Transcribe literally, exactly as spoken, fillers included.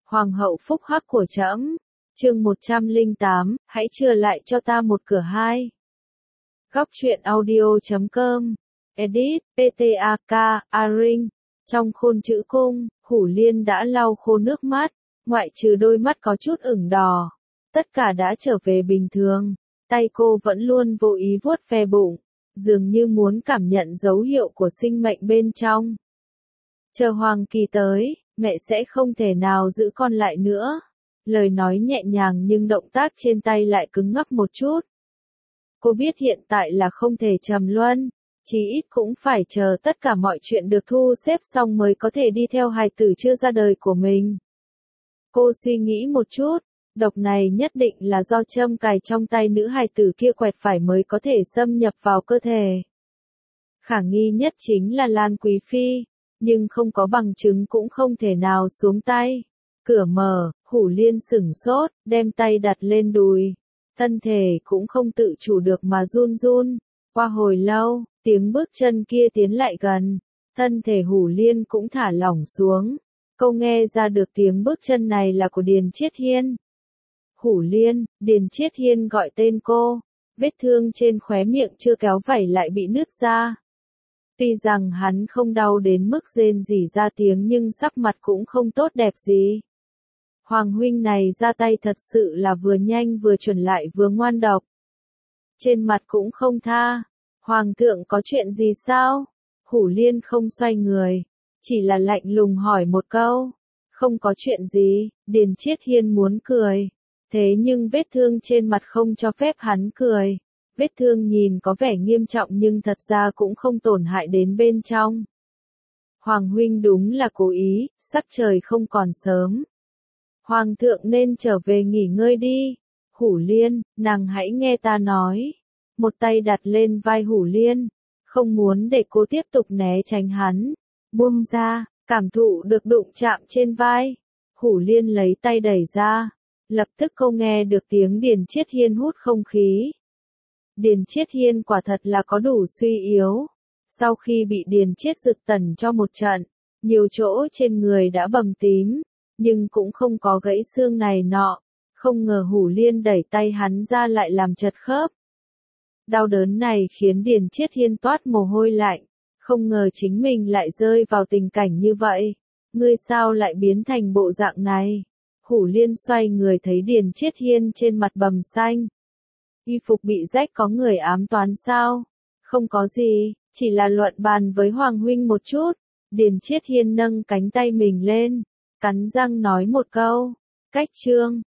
Hoàng hậu phúc hắc của trẫm. Chương một trăm lẻ tám, hãy chừa lại cho ta một cửa hai. Góc truyện audio chấm com. Edit, pê tê a ca, Aring. Trong khôn chữ cung, Hủ Liên đã lau khô nước mắt, ngoại trừ đôi mắt có chút ửng đỏ. Tất cả đã trở về bình thường, tay cô vẫn luôn vô ý vuốt ve bụng, dường như muốn cảm nhận dấu hiệu của sinh mệnh bên trong. Chờ Hoàng Kỳ tới, mẹ sẽ không thể nào giữ con lại nữa. Lời nói nhẹ nhàng nhưng động tác trên tay lại cứng ngắc một chút. Cô biết hiện tại là không thể trầm luân, chí ít cũng phải chờ tất cả mọi chuyện được thu xếp xong mới có thể đi theo hài tử chưa ra đời của mình. Cô suy nghĩ một chút, độc này nhất định là do châm cài trong tay nữ hài tử kia quẹt phải mới có thể xâm nhập vào cơ thể. Khả nghi nhất chính là Lan Quý Phi, nhưng không có bằng chứng cũng không thể nào xuống tay. Cửa mở, Hủ Liên sửng sốt, đem tay đặt lên đùi. Thân thể cũng không tự chủ được mà run run. Qua hồi lâu, tiếng bước chân kia tiến lại gần. Thân thể Hủ Liên cũng thả lỏng xuống. Cô nghe ra được tiếng bước chân này là của Điền Chiết Hiên. Hủ Liên, Điền Chiết Hiên gọi tên cô. Vết thương trên khóe miệng chưa kéo vảy lại bị nứt ra. Tuy rằng hắn không đau đến mức rên rỉ ra tiếng nhưng sắc mặt cũng không tốt đẹp gì. Hoàng huynh này ra tay thật sự là vừa nhanh vừa chuẩn lại vừa ngoan độc. Trên mặt cũng không tha. Hoàng thượng có chuyện gì sao? Hủ Liên không xoay người, chỉ là lạnh lùng hỏi một câu. Không có chuyện gì, Điền Chiết Hiên muốn cười. Thế nhưng vết thương trên mặt không cho phép hắn cười. Vết thương nhìn có vẻ nghiêm trọng nhưng thật ra cũng không tổn hại đến bên trong. Hoàng huynh đúng là cố ý, sắc trời không còn sớm. Hoàng thượng nên trở về nghỉ ngơi đi. Hủ Liên, nàng hãy nghe ta nói. Một tay đặt lên vai Hủ Liên, không muốn để cô tiếp tục né tránh hắn. Buông ra, cảm thụ được đụng chạm trên vai. Hủ Liên lấy tay đẩy ra. Lập tức cô nghe được tiếng Điền Chiết Hiên hút không khí. Điền Chiết Hiên quả thật là có đủ suy yếu. Sau khi bị Điền Chiết Dực tẩn cho một trận, nhiều chỗ trên người đã bầm tím, nhưng cũng không có gãy xương này nọ. Không ngờ Hủ Liên đẩy tay hắn ra lại làm chật khớp. Đau đớn này khiến Điền Chiết Hiên toát mồ hôi lạnh. Không ngờ chính mình lại rơi vào tình cảnh như vậy. Ngươi sao lại biến thành bộ dạng này? Hủ Liên xoay người thấy Điền Chiết Hiên trên mặt bầm xanh. Y phục bị rách có người ám toán sao? Không có gì, chỉ là luận bàn với Hoàng huynh một chút. Điền Chiết Hiên nâng cánh tay mình lên, cắn răng nói một câu. Cách chương.